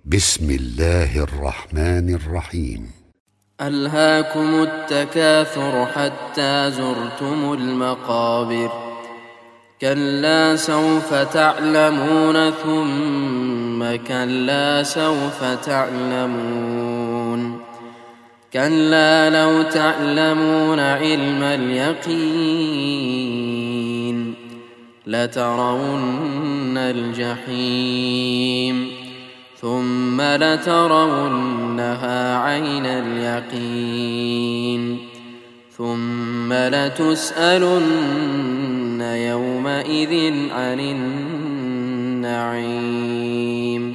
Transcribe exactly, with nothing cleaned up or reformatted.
بسم الله الرحمن الرحيم. ألهاكم التكاثر حتى زرتم المقابر كلا سوف تعلمون ثم كلا سوف تعلمون كلا لو تعلمون علم اليقين لترون الجحيم ثم لترونها عين اليقين ثم لتسألن يومئذ عن النعيم.